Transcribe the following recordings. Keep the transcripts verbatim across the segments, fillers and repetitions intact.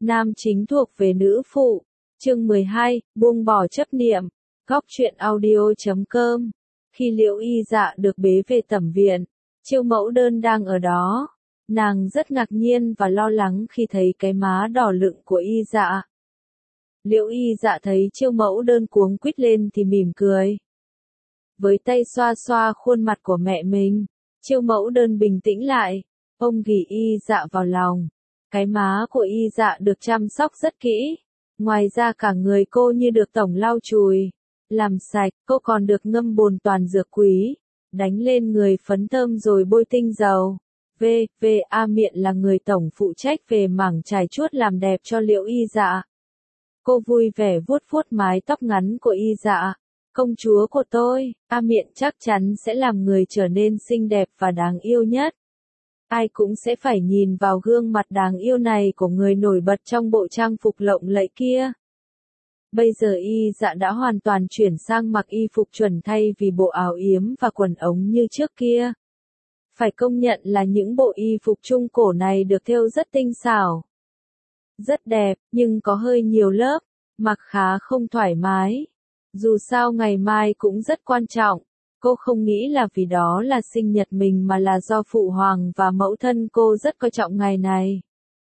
Nam chính thuộc về nữ phụ. Chương mười hai, buông bỏ chấp niệm. Góc truyện audio chấm com. Khi Liễu Y Dạ được bế về tẩm viện, Chiêu Mẫu Đơn đang ở đó. Nàng rất ngạc nhiên và lo lắng khi thấy cái má đỏ lựng của Y Dạ. Liễu Y Dạ thấy Chiêu Mẫu Đơn cuống quýt lên thì mỉm cười. Với tay xoa xoa khuôn mặt của mẹ mình, Chiêu Mẫu Đơn bình tĩnh lại, ôm ghì Y Dạ vào lòng. Cái má của Y Dạ được chăm sóc rất kỹ, ngoài ra cả người cô như được tổng lau chùi, làm sạch, cô còn được ngâm bồn toàn dược quý, đánh lên người phấn thơm rồi bôi tinh dầu. V. V. A Miện là người tổng phụ trách về mảng chải chuốt làm đẹp cho Liễu Y Dạ. Cô vui vẻ vuốt vuốt mái tóc ngắn của Y Dạ. Công chúa của tôi, A Miện chắc chắn sẽ làm người trở nên xinh đẹp và đáng yêu nhất. Ai cũng sẽ phải nhìn vào gương mặt đáng yêu này của người nổi bật trong bộ trang phục lộng lẫy kia. Bây giờ Y Dạ đã hoàn toàn chuyển sang mặc y phục chuẩn thay vì bộ áo yếm và quần ống như trước kia. Phải công nhận là những bộ y phục trung cổ này được thêu rất tinh xảo. Rất đẹp, nhưng có hơi nhiều lớp, mặc khá không thoải mái. Dù sao ngày mai cũng rất quan trọng, cô không nghĩ là vì đó là sinh nhật mình mà là do phụ hoàng và mẫu thân cô rất coi trọng ngày này.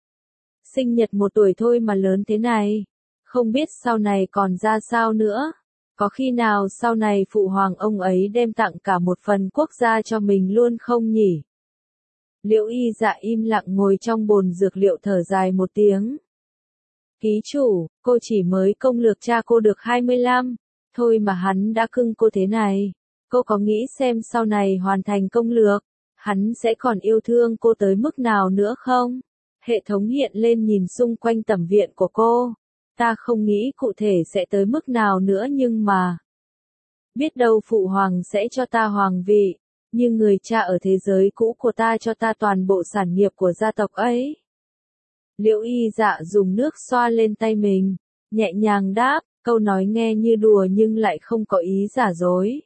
Sinh nhật một tuổi thôi mà lớn thế này, không biết sau này còn ra sao nữa. Có khi nào sau này phụ hoàng ông ấy đem tặng cả một phần quốc gia cho mình luôn không nhỉ? Liễu Y Dạ im lặng ngồi trong bồn dược liệu thở dài một tiếng. Ký chủ, cô chỉ mới công lược cha cô được hai mươi lăm, thôi mà hắn đã cưng cô thế này. Cô có nghĩ xem sau này hoàn thành công lược, hắn sẽ còn yêu thương cô tới mức nào nữa không? Hệ thống hiện lên nhìn xung quanh tẩm viện của cô. Ta không nghĩ cụ thể sẽ tới mức nào nữa nhưng mà... Biết đâu phụ hoàng sẽ cho ta hoàng vị, nhưng người cha ở thế giới cũ của ta cho ta toàn bộ sản nghiệp của gia tộc ấy. Liễu Y Dạ dùng nước xoa lên tay mình, nhẹ nhàng đáp, câu nói nghe như đùa nhưng lại không có ý giả dối.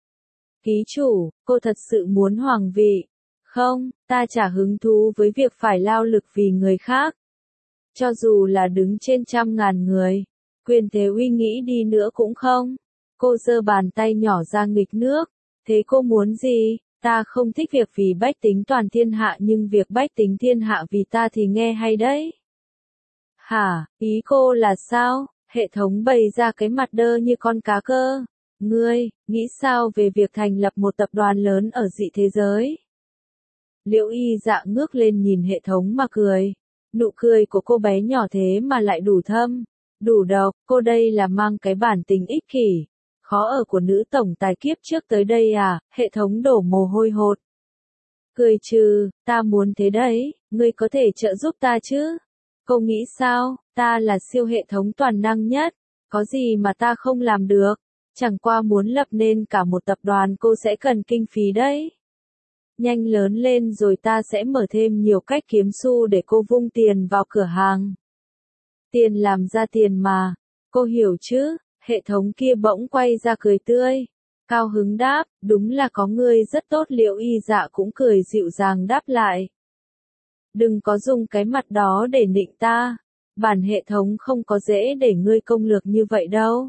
Ký chủ, cô thật sự muốn hoàng vị? Không, ta chả hứng thú với việc phải lao lực vì người khác. Cho dù là đứng trên trăm ngàn người, quyền thế uy nghĩ đi nữa cũng không. Cô giơ bàn tay nhỏ ra nghịch nước. Thế cô muốn gì? Ta không thích việc vì bách tính toàn thiên hạ nhưng việc bách tính thiên hạ vì ta thì nghe hay đấy. Hả, ý cô là sao? Hệ thống bày ra cái mặt đơ như con cá cơ. Ngươi, nghĩ sao về việc thành lập một tập đoàn lớn ở dị thế giới? Liễu Y Dạ ngước lên nhìn hệ thống mà cười. Nụ cười của cô bé nhỏ thế mà lại đủ thâm, đủ độc, cô đây là mang cái bản tính ích kỷ, khó ở của nữ tổng tài kiếp trước tới đây à, hệ thống đổ mồ hôi hột. Cười trừ, ta muốn thế đấy, ngươi có thể trợ giúp ta chứ? Cô nghĩ sao, ta là siêu hệ thống toàn năng nhất, có gì mà ta không làm được, chẳng qua muốn lập nên cả một tập đoàn cô sẽ cần kinh phí đấy. Nhanh lớn lên rồi ta sẽ mở thêm nhiều cách kiếm xu để cô vung tiền vào cửa hàng. Tiền làm ra tiền mà, cô hiểu chứ? Hệ thống kia bỗng quay ra cười tươi. Cao hứng đáp, đúng là có ngươi rất tốt. Liễu Y Dạ cũng cười dịu dàng đáp lại. Đừng có dùng cái mặt đó để nịnh ta, bản hệ thống không có dễ để ngươi công lược như vậy đâu.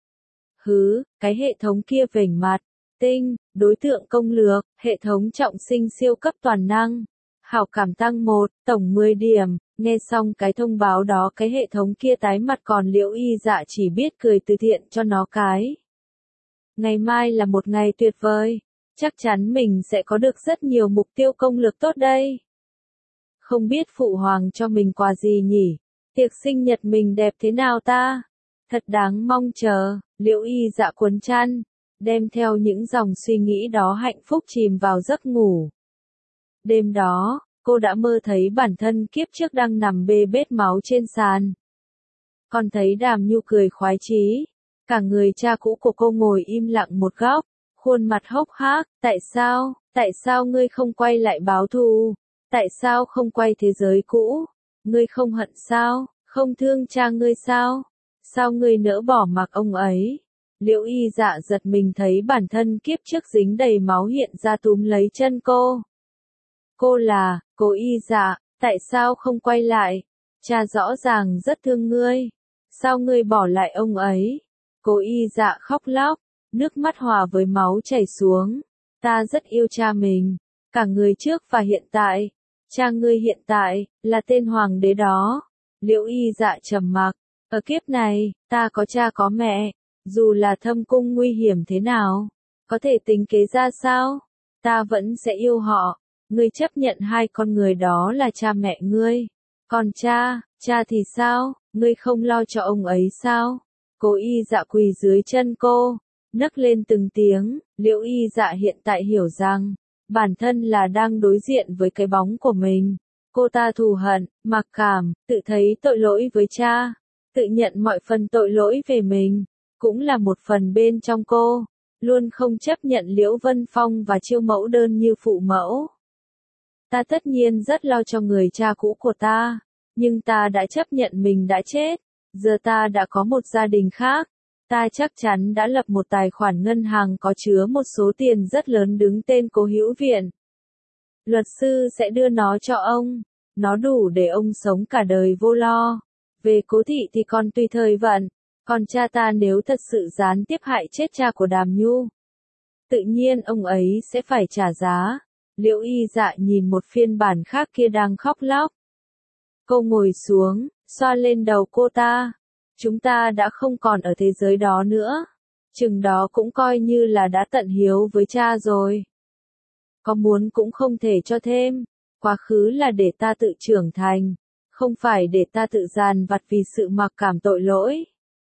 Hứ, cái hệ thống kia vểnh mặt. Tinh, đối tượng công lược, hệ thống trọng sinh siêu cấp toàn năng. Hảo cảm tăng một, tổng mười điểm, nghe xong cái thông báo đó cái hệ thống kia tái mặt còn Liễu Y Dạ chỉ biết cười từ thiện cho nó cái. Ngày mai là một ngày tuyệt vời, chắc chắn mình sẽ có được rất nhiều mục tiêu công lược tốt đây. Không biết phụ hoàng cho mình quà gì nhỉ? Tiệc sinh nhật mình đẹp thế nào ta? Thật đáng mong chờ, Liễu Y Dạ cuốn chăn. Đem theo những dòng suy nghĩ đó hạnh phúc chìm vào giấc ngủ. Đêm đó, cô đã mơ thấy bản thân kiếp trước đang nằm bê bết máu trên sàn. Còn thấy Đàm Nhu cười khoái chí. Cả người cha cũ của cô ngồi im lặng một góc, khuôn mặt hốc hác. Tại sao, tại sao ngươi không quay lại báo thù? Tại sao không quay thế giới cũ? Ngươi không hận sao? Không thương cha ngươi sao? Sao ngươi nỡ bỏ mặc ông ấy? Liễu Y Dạ giật mình thấy bản thân kiếp trước dính đầy máu hiện ra túm lấy chân cô. Cô là, cô Y Dạ, tại sao không quay lại? cha rõ ràng rất thương ngươi. Sao ngươi bỏ lại ông ấy? Cô Y Dạ khóc lóc, nước mắt hòa với máu chảy xuống. Ta rất yêu cha mình, cả người trước và hiện tại. Cha ngươi hiện tại, là tên hoàng đế đó. Liễu Y Dạ trầm mặc. Ở kiếp này, ta có cha có mẹ. Dù là thâm cung nguy hiểm thế nào, có thể tính kế ra sao, ta vẫn sẽ yêu họ. Ngươi chấp nhận hai con người đó là cha mẹ ngươi. Còn cha, cha thì sao, ngươi không lo cho ông ấy sao? Cô Y Dạ quỳ dưới chân cô, nấc lên từng tiếng. Liễu Y Dạ hiện tại hiểu rằng, bản thân là đang đối diện với cái bóng của mình. Cô ta thù hận, mặc cảm, tự thấy tội lỗi với cha, tự nhận mọi phần tội lỗi về mình, cũng là một phần bên trong cô, luôn không chấp nhận Liễu Vân Phong và Chiêu Mẫu Đơn như phụ mẫu. Ta tất nhiên rất lo cho người cha cũ của ta, nhưng ta đã chấp nhận mình đã chết, giờ ta đã có một gia đình khác, ta chắc chắn đã lập một tài khoản ngân hàng có chứa một số tiền rất lớn đứng tên Cố Hữu Viện. Luật sư sẽ đưa nó cho ông, nó đủ để ông sống cả đời vô lo. Về Cố thị thì còn tùy thời vận, còn cha ta nếu thật sự gián tiếp hại chết cha của Đàm Nhu, tự nhiên ông ấy sẽ phải trả giá. Liễu Y Dạ nhìn một phiên bản khác kia đang khóc lóc. Cô ngồi xuống, xoa lên đầu cô ta. Chúng ta đã không còn ở thế giới đó nữa. Chừng đó cũng coi như là đã tận hiếu với cha rồi. Có muốn cũng không thể cho thêm. Quá khứ là để ta tự trưởng thành, không phải để ta tự dằn vặt vì sự mặc cảm tội lỗi.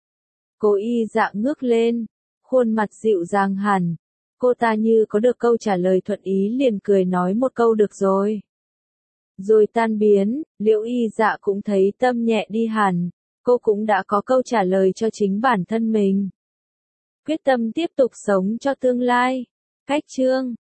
Cô Y Dạ ngước lên, khuôn mặt dịu dàng hẳn. Cô ta như có được câu trả lời thuận ý liền cười nói một câu được rồi. Rồi tan biến, Liễu Y Dạ cũng thấy tâm nhẹ đi hẳn. Cô cũng đã có câu trả lời cho chính bản thân mình. Quyết tâm tiếp tục sống cho tương lai. Cách chương